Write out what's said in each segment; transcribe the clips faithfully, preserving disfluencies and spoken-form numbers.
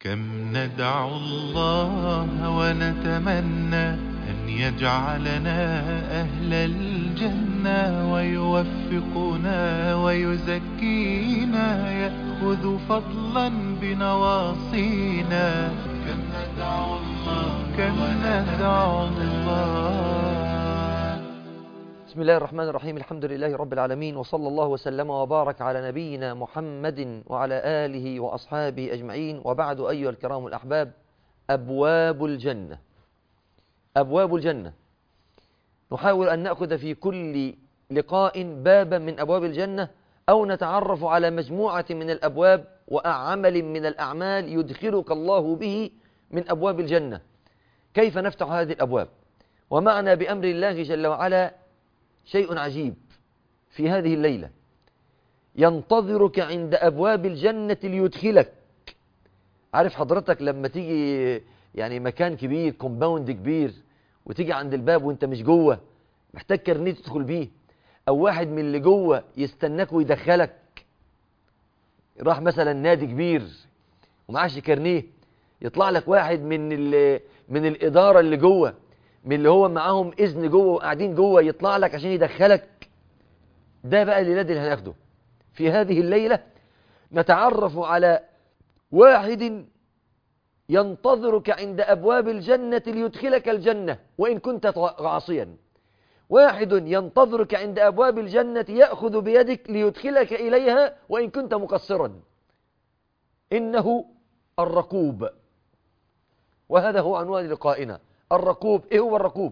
كم ندعو الله ونتمنى أن يجعلنا أهل الجنة ويوفقنا ويزكينا، يأخذ فضلا بنواصينا. كم ندعو الله كم ندعو الله. بسم الله الرحمن الرحيم. الحمد لله رب العالمين، وصلى الله وسلم وبارك على نبينا محمد وعلى آله وأصحابه أجمعين، وبعد. أيها الكرام الأحباب، أبواب الجنة أبواب الجنة نحاول أن نأخذ في كل لقاء بابا من أبواب الجنة، أو نتعرف على مجموعة من الأبواب وعمل من الأعمال يدخلك الله به من أبواب الجنة. كيف نفتح هذه الأبواب؟ ومعنا بأمر الله جل وعلا شيء عجيب في هذه الليلة، ينتظرك عند أبواب الجنة ليدخلك. عارف حضرتك لما تيجي يعني مكان كبير، كومباوند كبير، وتيجي عند الباب وانت مش جوه، محتاج كارنيه تدخل بيه، او واحد من اللي جوه يستناك ويدخلك. راح مثلا نادي كبير ومعاش كارنيه، يطلع لك واحد من من الإدارة اللي جوه، من اللي هو معاهم إذن جوه وقاعدين جوه، يطلع لك عشان يدخلك. ده بقى الليلة اللي هناخده في هذه الليلة. نتعرف على واحد ينتظرك عند أبواب الجنة ليدخلك الجنة وإن كنت عاصيا. واحد ينتظرك عند أبواب الجنة يأخذ بيدك ليدخلك إليها وإن كنت مقصرا. إنه الركوب، وهذا هو عنوان لقائنا. الركوب. إيه هو الركوب؟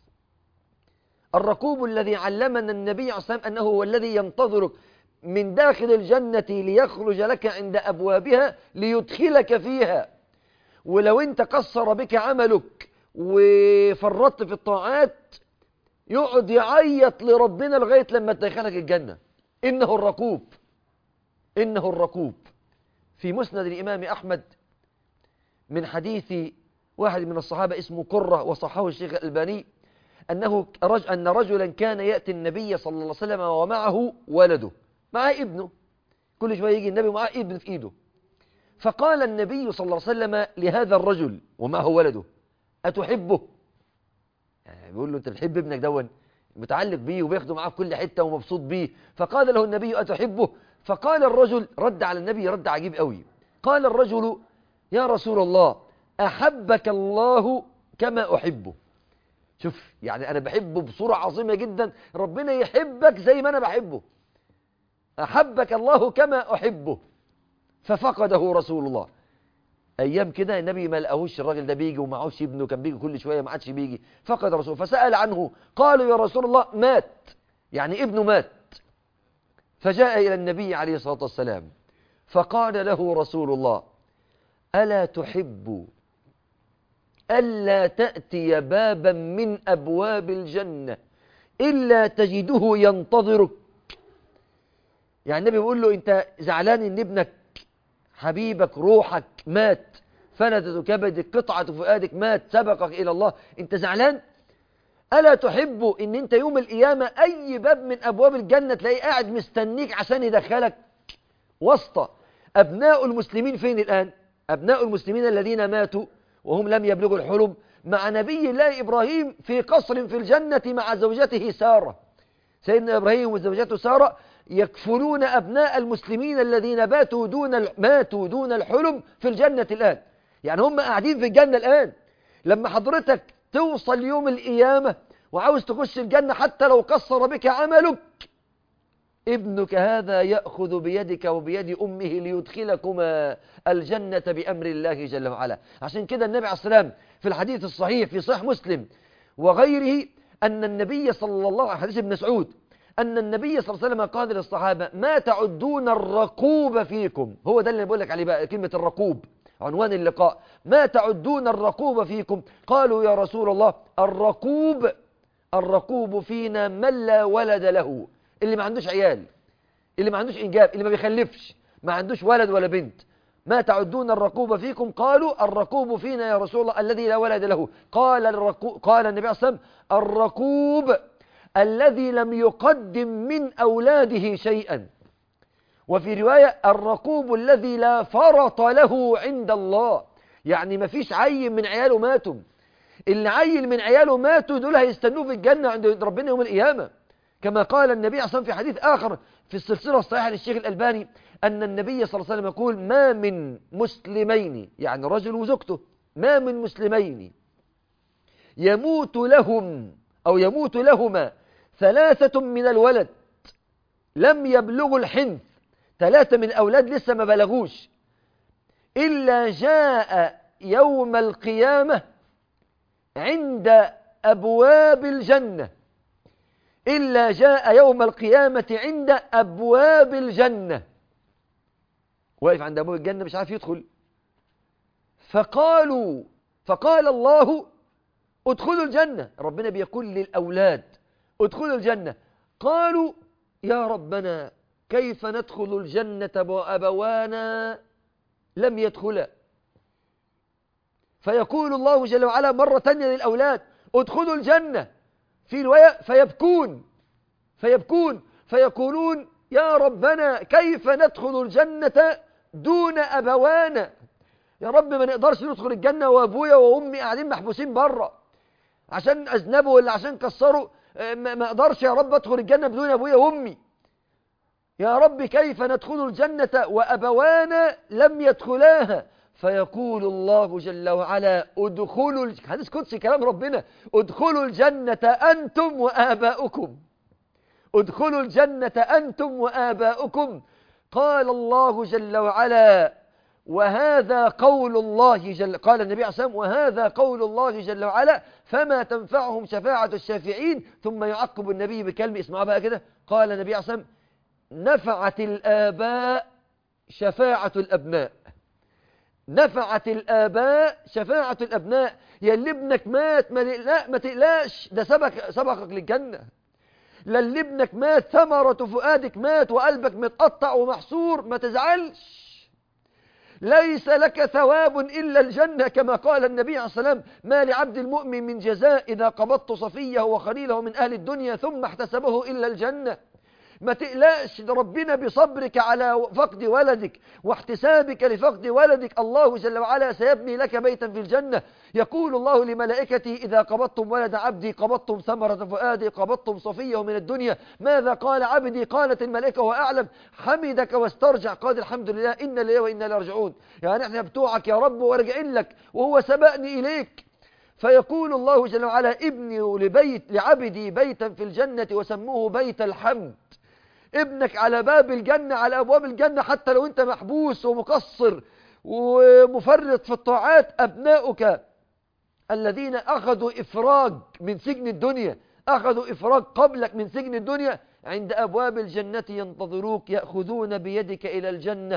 الركوب الذي علمنا النبي عليه الصلاة والسلام أنه هو الذي ينتظرك من داخل الجنة ليخرج لك عند أبوابها ليدخلك فيها. ولو أنت قصر بك عملك وفرطت في الطاعات، يقعد يعيط لربنا لغاية لما تدخلك الجنة. إنه الركوب إنه الركوب في مسند الإمام أحمد من حديث واحد من الصحابة اسمه قرة، وصححه الشيخ الألباني، أنه رج أن رجلا كان يأتي النبي صلى الله عليه وسلم ومعه ولده، معه ابنه. كل شوية يجي النبي ومعه ابن في إيده. فقال النبي صلى الله عليه وسلم لهذا الرجل ومعه ولده: أتحبه؟ يعني بيقول له: أنت بتحب ابنك دون، متعلق بيه وبياخده معاه في كل حتة ومبسوط بيه. فقال له النبي: أتحبه؟ فقال الرجل، رد على النبي رد عجيب قوي، قال الرجل: يا رسول الله، أحبك الله كما أحبه. شوف، يعني أنا بحبه بصورة عظيمة جدا، ربنا يحبك زي ما أنا بحبه. أحبك الله كما أحبه. ففقده رسول الله. أيام كده النبي ما لقاهوش، الراجل ده بيجي ومعهوش ابنه، كان بيجي كل شوية ما عادش بيجي. فقد رسول، فسأل عنه، قالوا: يا رسول الله، مات، يعني ابنه مات. فجاء إلى النبي عليه الصلاة والسلام فقال له رسول الله: ألا تحب ألا تأتي بابا من أبواب الجنة إلا تجده ينتظرك؟ يعني النبي بيقول له: أنت زعلان إن ابنك حبيبك روحك مات، فندة كبدك قطعة فؤادك مات، سبقك إلى الله، أنت زعلان؟ ألا تحب إن أنت يوم القيامة أي باب من أبواب الجنة تلاقيه قاعد مستنيك عشان يدخلك؟ وسط أبناء المسلمين فين الآن؟ أبناء المسلمين الذين ماتوا وهم لم يبلغوا الحلم مع نبي الله إبراهيم في قصر في الجنة مع زوجته سارة. سيدنا إبراهيم وزوجته سارة يكفلون أبناء المسلمين الذين باتوا دون ماتوا دون الحلم في الجنة الآن. يعني هم قاعدين في الجنة الآن. لما حضرتك توصل يوم القيامة وعاوز تخش الجنة حتى لو قصر بك عملك، ابنك هذا يأخذ بيدك وبيد أمه ليدخلكما الجنة بأمر الله جل وعلا. عشان كده النبي عليه الصلاة والسلام في الحديث الصحيح في صحيح مسلم وغيره أن النبي صلى الله عليه وسلم، حديث ابن مسعود، أن النبي صلى الله عليه وسلم قال للصحابة: ما تعدون الركوب فيكم. هو ده اللي بقول لك عليه بقى، كلمة الركوب، عنوان اللقاء. ما تعدون الركوب فيكم؟ قالوا: يا رسول الله، الركوب الركوب فينا من لا ولد له، اللي ما عندوش عيال، اللي ما عندوش إنجاب، اللي ما بيخلفش، ما عندوش ولد ولا بنت. ما تعدون الركوب فيكم؟ قالوا: الركوب فينا يا رسول الله الذي لا ولد له. قال الركوب قال النبي صلى الله عليه وسلم: الركوب الذي لم يقدم من أولاده شيئا وفي رواية الرقوب الذي لا فرط له عند الله، يعني ما فيش عيل من عياله ماتوا. اللي عيل من عياله ماتوا دول هيستنوه في الجنة عند ربنا يوم القيامة، كما قال النبي عليه الصلاة والسلام في حديث آخر في السلسلة الصحيحة للشيخ الألباني أن النبي صلى الله عليه وسلم يقول: ما من مسلمين، يعني رجل وزوجته، ما من مسلمين يموت لهم أو يموت لهما ثلاثة من الولد لم يبلغوا الحنث، ثلاثة من الأولاد لسه ما بلغوش، إلا جاء يوم القيامة عند أبواب الجنة، إلا جاء يوم القيامة عند أبواب الجنة، واقف عند أبواب الجنة مش عارف يدخل. فقالوا فقال الله: ادخلوا الجنة. ربنا بيقول للأولاد: ادخلوا الجنة. قالوا: يا ربنا كيف ندخل الجنة وأبوانا لم يدخلا؟ فيقول الله جل وعلا مرة تانية للأولاد: ادخلوا الجنة. في رواية فيبكون فيبكون فيقولون: يا ربنا كيف ندخل الجنة دون أبوانا؟ يا رب ما نقدرش ندخل الجنة وأبويا وأمي قاعدين محبوسين بره عشان أذنبوا ولا عشان كسروا، ما أقدرش يا رب أدخل الجنة بدون أبويا وأمي. يا رب كيف ندخل الجنة وأبوانا لم يدخلاها؟ فيقول الله جل وعلا: ادخلوا، حديث قدسي كلام ربنا، ادخلوا الجنة أنتم وآباؤكم، ادخلوا الجنة أنتم وآباؤكم. قال الله جل وعلا: وهذا قول الله جل، قال النبي عليه الصلاة والسلام: وهذا قول الله جل وعلا فما تنفعهم شفاعة الشافعين. ثم يعقب النبي بكلمة، اسمعوا بقى كده، قال النبي عليه الصلاة والسلام: نفعت الآباء شفاعة الأبناء. نفعت الآباء شفاعة الأبناء. يا اللي ابنك مات ما لا ما تقلقش، ده سبق سبقك للجنة. لا اللي ابنك مات ثمرة فؤادك مات وقلبك متقطع ومحصور، ما تزعلش، ليس لك ثواب إلا الجنة، كما قال النبي عليه الصلاة والسلام: ما لعبد المؤمن من جزاء إذا قبضت صفيه وخليله من أهل الدنيا ثم احتسبه إلا الجنة. ما تقلقش، ده ربنا بصبرك على فقد ولدك واحتسابك لفقد ولدك الله جل وعلا سيبني لك بيتا في الجنة. يقول الله لملائكته: إذا قبضتم ولد عبدي قبضتم ثمرة فؤادي قبضتم صفيه من الدنيا. ماذا قال عبدي؟ قالت الملائكة وأعلم: حمدك واسترجع، قال الحمد لله إنا لله وإنا إليه راجعون. يعني احنا بتوعك يا رب وارجعين لك وهو سبقني إليك. فيقول الله جل وعلا: ابني لبيت لعبدي بيتا في الجنة وسموه بيت الحمد. ابنك على باب الجنة، على أبواب الجنة، حتى لو أنت محبوس ومقصر ومفرط في الطاعات. أبناؤك الذين أخذوا إفراج من سجن الدنيا، أخذوا إفراج قبلك من سجن الدنيا، عند أبواب الجنة ينتظروك، يأخذون بيدك إلى الجنة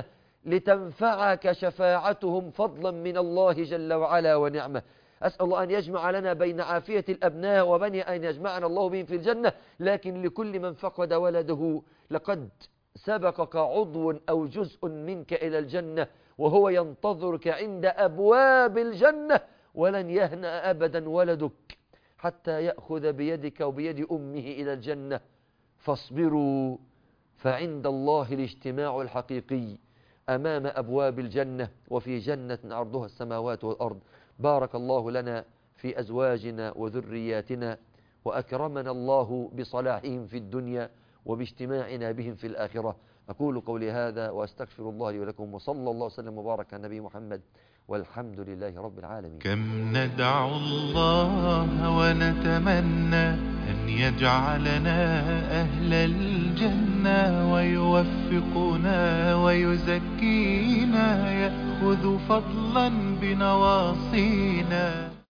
لتنفعك شفاعتهم فضلا من الله جل وعلا ونعمه. أسأل الله أن يجمع لنا بين عافية الأبناء وبني أن يجمعنا الله بهم في الجنة. لكن لكل من فقد ولده لقد سبقك عضو أو جزء منك إلى الجنة وهو ينتظرك عند أبواب الجنة، ولن يهنأ أبدا ولدك حتى يأخذ بيدك وبيد أمه إلى الجنة. فاصبروا فعند الله الاجتماع الحقيقي أمام أبواب الجنة، وفي جنة عرضها السماوات والأرض. بارك الله لنا في أزواجنا وذرياتنا، وأكرمنا الله بصلاحهم في الدنيا وباجتماعنا بهم في الآخرة. أقول قولي هذا وأستغفر الله لي ولكم، وصلى الله وسلم وبارك على نبي محمد، والحمد لله رب العالمين. كم ندعو الله ونتمنى أن يجعلنا أهل الجنة ويوفقنا ويزكينا، يأخذ فضلا بنواصينا.